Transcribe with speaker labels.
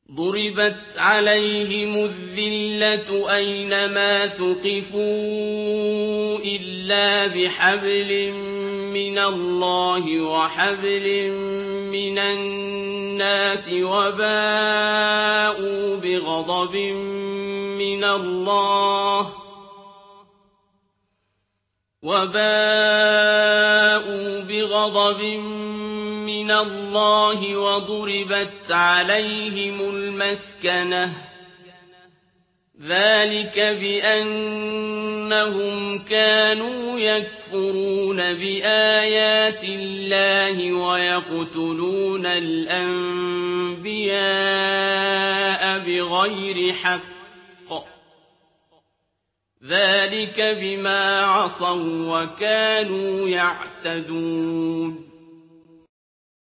Speaker 1: ضربت عليهم الذلة أينما ثقفوا إلا بحبل من الله وحبل من الناس وباءوا بغضب من الله وضربت عليهم المسكنة ذلك بأنهم كانوا يكفرون بآيات الله ويقتلون الأنبياء بغير حق ذلك بما عصوا وكانوا يعتدون